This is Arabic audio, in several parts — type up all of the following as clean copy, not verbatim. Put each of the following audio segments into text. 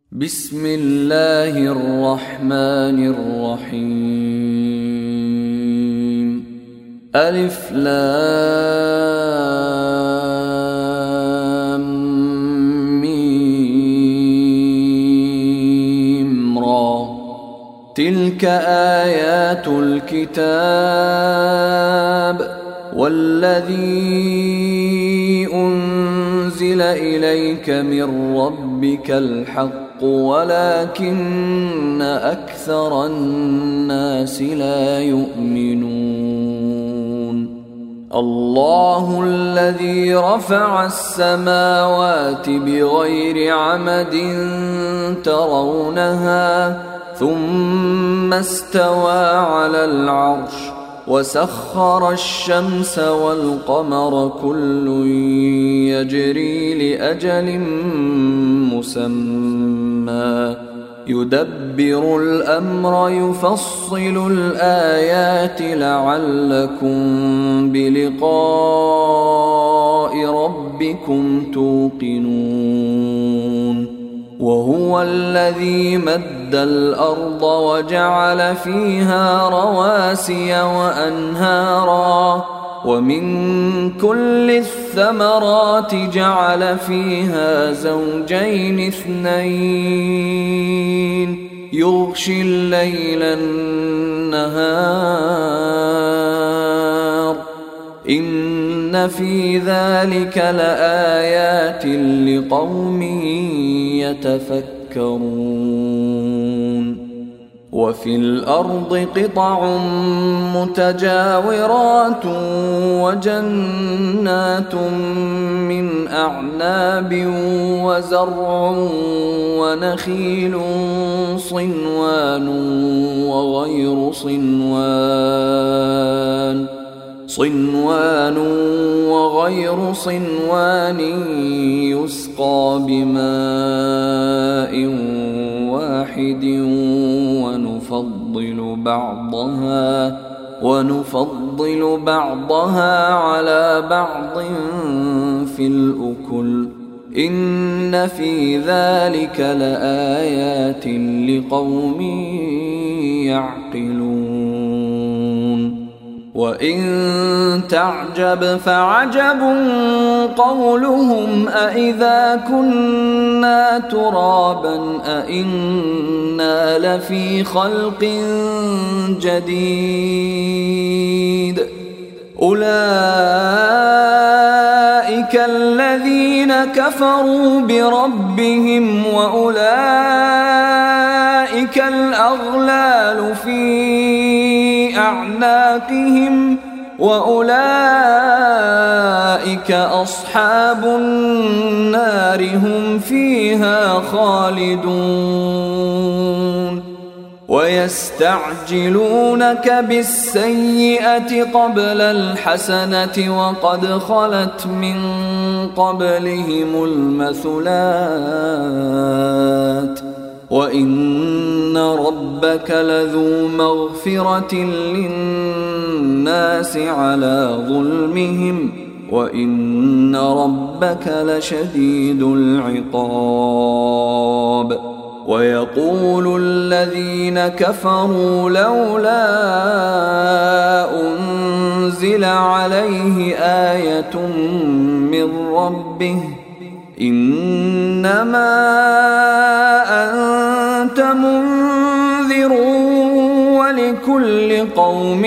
بسم الله الرحمن الرحيم. ألف لام ميم را. تلك آيات الكتاب والذي أنزل إليك من ربك الحق ولكن أكثر الناس لا يؤمنون. الله الذي رفع السماوات بغير عمد ترونها ثم استوى على العرش وسخر الشمس والقمر كل يجري لأجل مسمى يدبر الأمر يفصل الآيات لعلكم بلقاء ربكم توقنون. وهو الذي مد الأرض وجعل فيها رواسي وأنهارا ومن كل الثمرات جعل فيها زوجين اثنين يغشي الليل النهار إن في ذلك لآيات لقوم يتفكرون. وفي الأرض قطع متجاورات وجنات من أعناب وزرع ونخيل صنوان وغير صنوان يسقى بماء واحد ونفضل بعضها على بعض في الأكل إن في ذلك لآيات لقوم يعقلون. وإن تعجب فعجب قولهم أإذا كنا ترابا أإنا لفي خلق جديد أولئك الذين كفروا بربهم وأولئك الأغلال في أعناقهم وأولئك أصحاب النار هم فيها خالدون. ويستعجلونك بالسيئة قبل الحسنة وقد خلت من قبلهم المثلات وإن ربك لذو مغفرة للناس على ظلمهم وإن ربك لشديد العقاب. ويقول الذين كفروا لولا أنزل عليه آية من ربه إنما أنت منذر ولكل قوم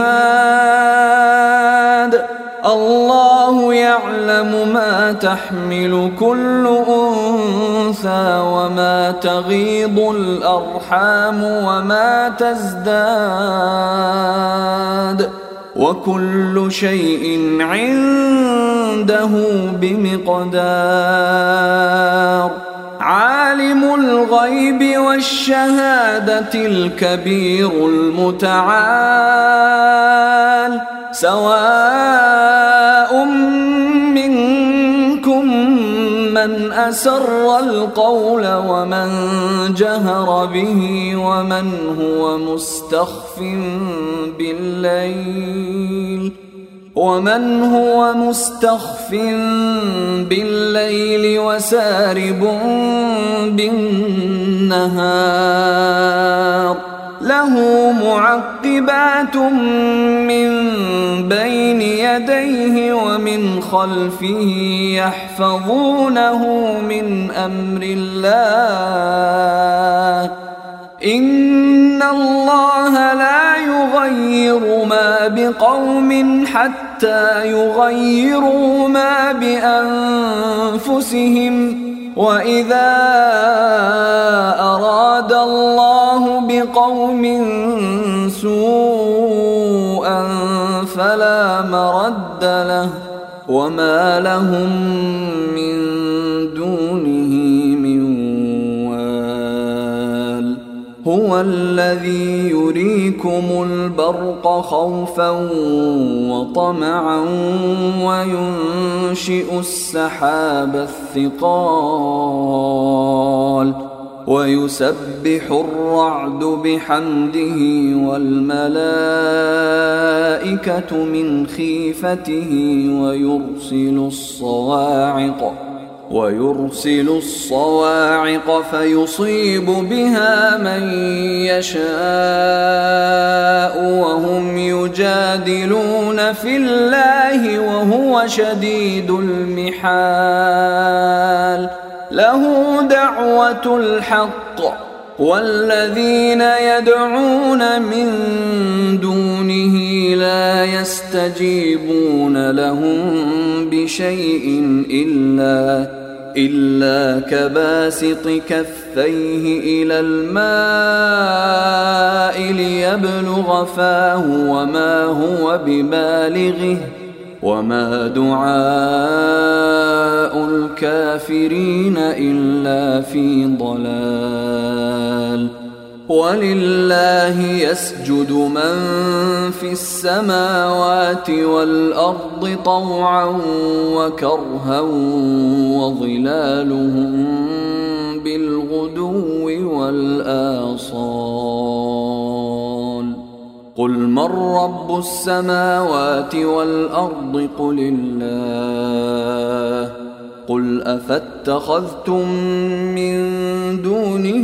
هاد الله يعلم ما تحمل كل أنثى وما تغيض الأرحام وما تزداد وكل شيء عنده بمقدار. عالم الغيب والشهادة الكبير المتعال سواء منكم من أسر القول ومن جهر به ومن هو مستخف بالليل ومن هو مستخف بالليل وسارب بالنهار له معقبات من بين يديه ومن خلفه يحفظونه من أمر الله إن الله لا يغير ما بقوم حتى يغيروا ما بأنفسهم وإذا أراد الله بقوم سوءا فلا مرد له وما لهم من دونه من وال هو الذي يريكم البرق خوفا وطمعا وينشئ السحاب الثقال ويسبح الرعد بحمده والملائكة من خيفته ويرسل الصواعق فيصيب بها من يشاء وهم يجادلون في الله وهو شديد المحال له دعوة الحق والذين يدعون من دونه لا يستجيبون لهم بشيء إلا كباسط كفيه إلى الماء ليبلغ فاه وما هو ببالغه وما دعاء الكافرين إلا في ضلال ولله يسجد من في السماوات والأرض طوعا وكرها وظلالهم بالغدو والآصال قل من رب السماوات والأرض قل الله قل أفاتخذتم من دونه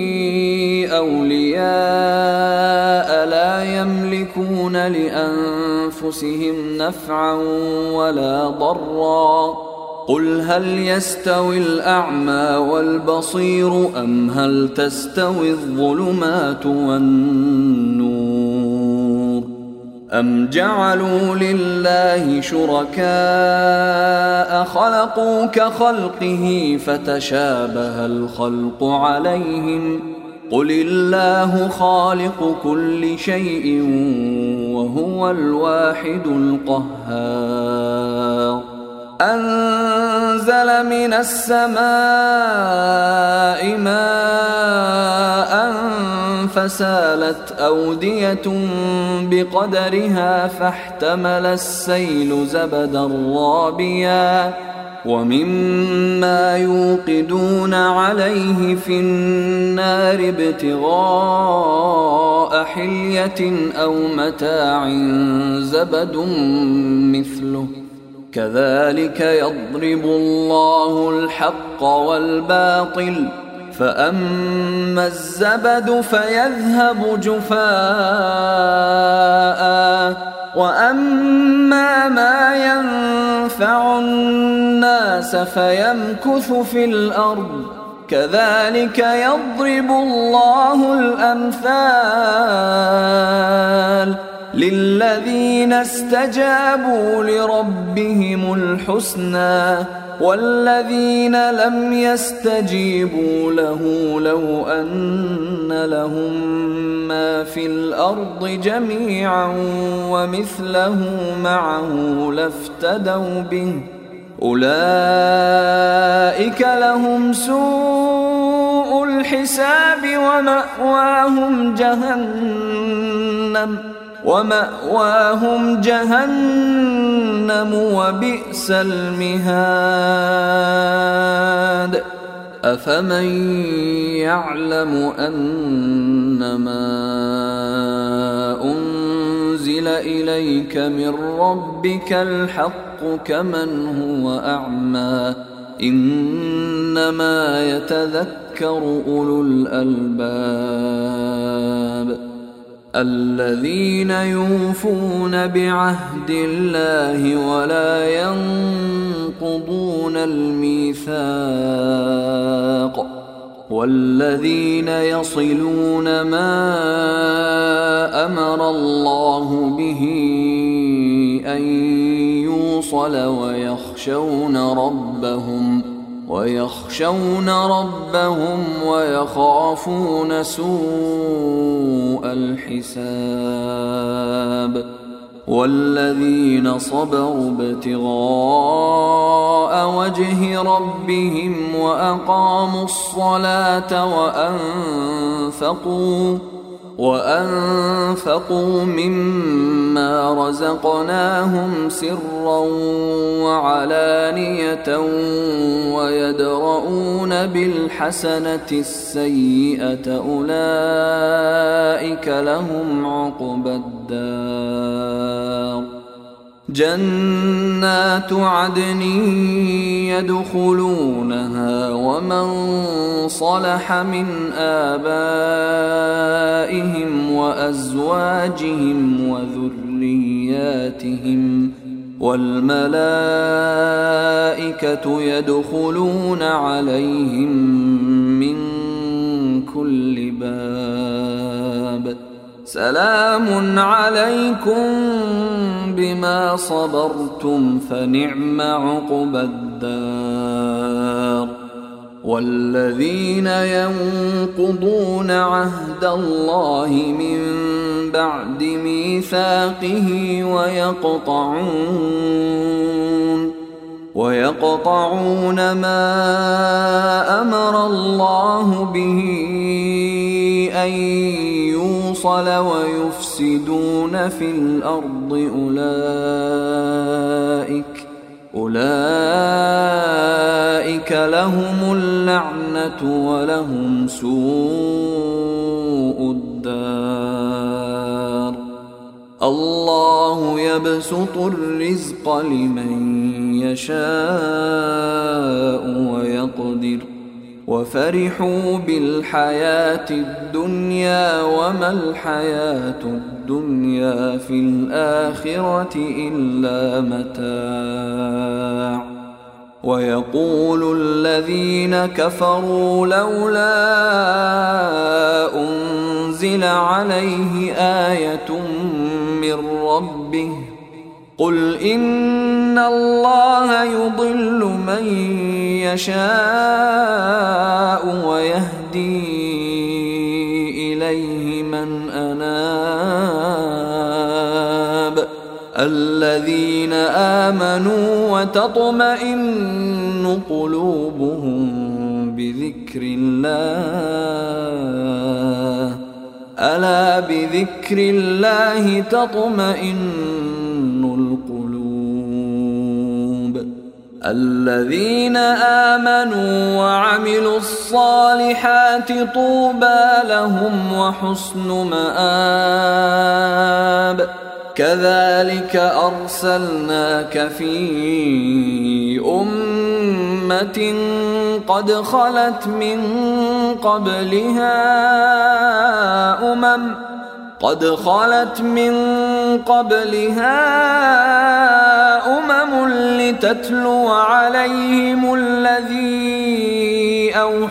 أولياء لا يملكون لأنفسهم نفعا ولا ضرا قل هل يستوي الأعمى والبصير أم هل تستوي الظلمات والنور أم جعلوا لله شركاء خلقوا كخلقه فتشابه الخلق عليهم قل الله خالق كل شيء وهو الواحد القهار أنزل من السماء ماء فسالت أودية بقدرها فاحتمل السيل زبدا رابيا ومما يوقدون عليه في النار ابتغاء حلية أو متاع زبد مثله كذلك يضرب الله الحق والباطل فأما الزبد فيذهب جفاء وأما ما ينفع الناس فيمكث في الأرض كذلك يضرب الله الأمثال للذين استجابوا لربهم الحسنى والذين لم يستجيبوا له لو أن لهم ما في الأرض جميعا ومثله معه لافتدوا به أولئك لهم سوء الحساب ومأواهم جهنم وبئس المهاد أفمن يعلم أنما أنزل أنزل إليك من ربك الحق كمن هو أعمى إنما يتذكر أولو الألباب الذين يوفون بعهد الله ولا ينقضون الميثاق والذين يصلون ما أمر الله به أن يوصل ويخشون ربهم ويخافون سوء الحساب والذين صبروا ابتغاء وجه ربهم وأقاموا الصلاة وأنفقوا مما رزقناهم سرا وعلانية ويدرؤون بالحسنة السيئة أولئك لهم عقبى الدار جنات عدن يدخلونها ومن صلح من آبائهم وأزواجهم وذرياتهم والملائكة يدخلون عليهم من كل باب سلام عليكم بما صبرتم فنعم عقبى الدار والذين ينقضون عهد الله من بعد ميثاقه ويقطعون ما أمر الله به أن يوصل ويفسدون في الأرض أولئك لهم اللعنة ولهم سوء الدار الله يبسط الرزق لمن يشاء ويقدر وفرحوا بالحياة الدنيا وما الحياة الدنيا في الآخرة إلا متاع ويقول الذين كفروا لولا أنزل عليه آية من ربه قل إن الله يضل من يشاء ويهدي إليه من أناب الذين آمنوا وتطمئن قلوبهم بذكر الله ألا بذكر الله تطمئن القلوب الذين آمنوا وعملوا الصالحات طوبى لهم وحسن مآب كذلك أرسلناك في أمة قد خلت من قبلها أمم لتتلو عليهم الذي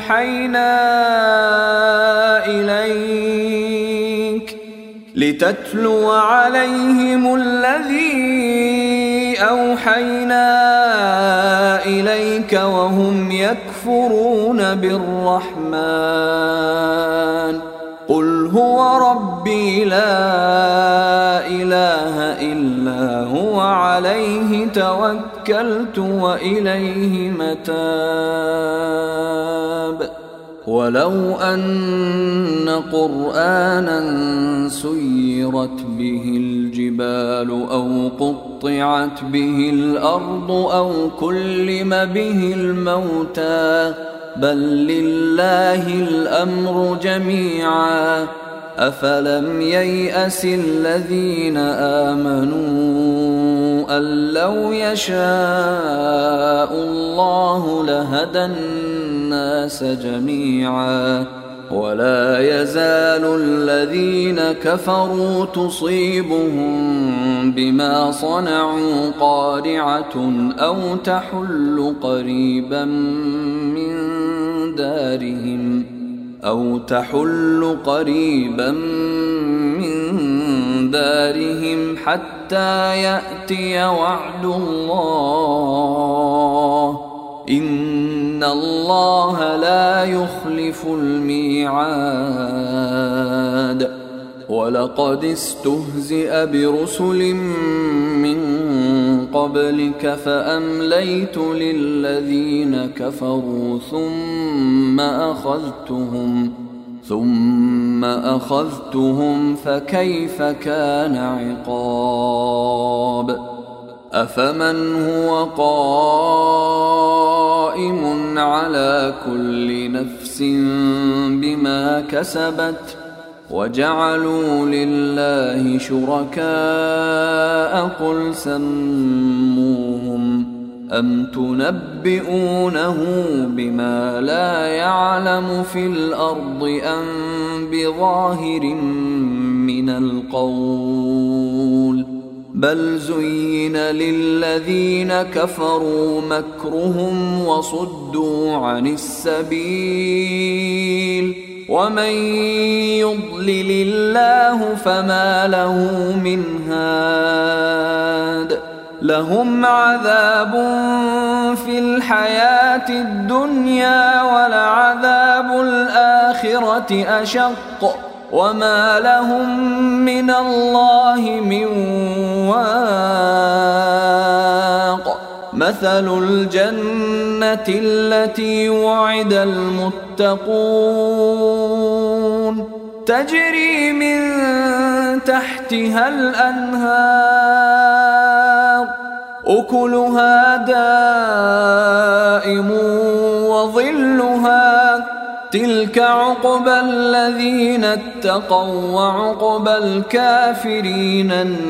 أوحينا إليك وهم يكفرون بالرحمن قل هو ربي لا إله إلا هو عليه توكلت وإليه متاب ولو أن قرآنا سيرت به الجبال أو قطعت به الأرض أو كلم به الموتى بل لله الأمر جميعا أفلم ييأس الذين آمنوا أن لو يشاء الله لهدى الناس جميعا ولا يزال الذين كفروا تصيبهم بما صنعوا قارعة أو تحل قريبا من دارهم حتى يأتي وعد الله إن الله لا يخلف الميعاد ولقد استهزئ برسل من قبلك فأمليت للذين كفروا ثم أخذتهم فكيف كان عقاب أفمن هو قائم على كل نفس بما كسبت وجعلوا لله شركاء قل سموهم أم تنبئونه بما لا يعلم في الأرض أم بظاهر من القول بل زين للذين كفروا مكرهم وصدوا عن السبيل ومن يضلل الله فما له من هاد لهم عذاب في الحياة الدنيا ولعذاب الآخرة أشق وما لهم من الله من واق مثل الجنة التي وعد المتقون تجري من تحتها الأنهار أكلها دائم وظلها تلك عقبى الذين اتقوا وعقبى الكافرين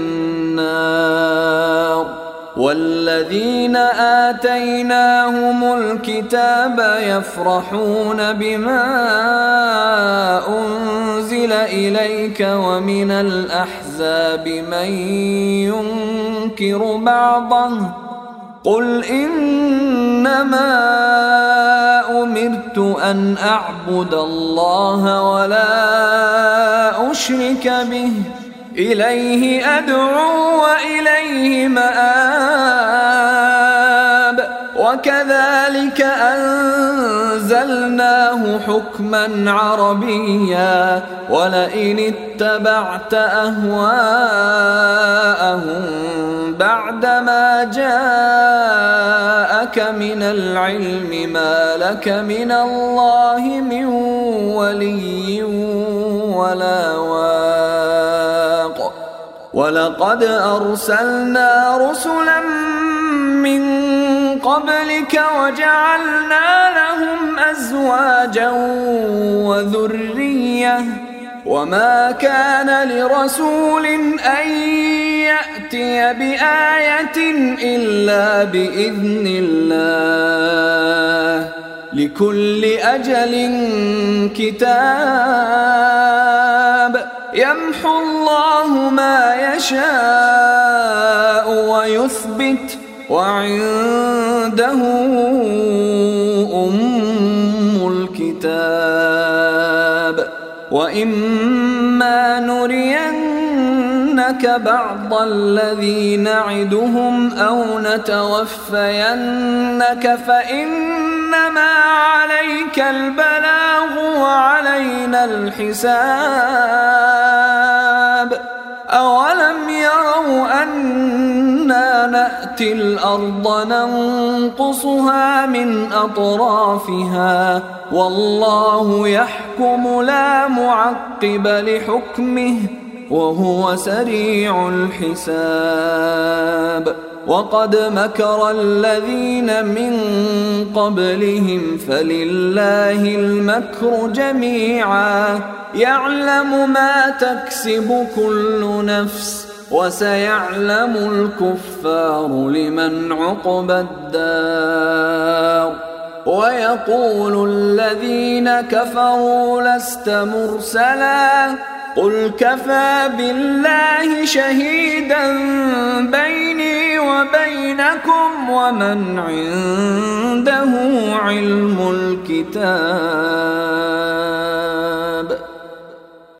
النار والذين آتيناهم الكتاب يفرحون بما أنزل إليك ومن الأحزاب من ينكر بعضه قل إنما أمرت أن أعبد الله ولا أشرك به إليه أدعو وإليه مآب وكذلك أنزلناه حكما عربيا ولئن اتبعت أهواءهم بعدما جاءك من العلم ما لك من الله من ولي ولا واق ولقد أرسلنا رسلا من قبلك وجعلنا لهم أزواجا وذرية وما كان لرسول أن يأتي بآية إلا بإذن الله لكل أجل كتاب يمحو الله ما يشاء ويثبت وعنده أم الكتاب وإما نرينك بعض الذي نعدهم أو نتوفينك فإنما عليك البلاغ وعلينا الحساب أولم يروا أنا نأتي الأرض ننقصها من أطرافها والله يحكم لا معقب لحكمه وهو سريع الحساب وقد مكر الذين من قبلهم فلله المكر جميعا يعلم ما تكسب كل نفس وسيعلم الكفار لمن عقبى الدار ويقول الذين كفروا لست مرسلا قل كفى بالله شهيدا بيني وبينكم ومن عنده علم الكتاب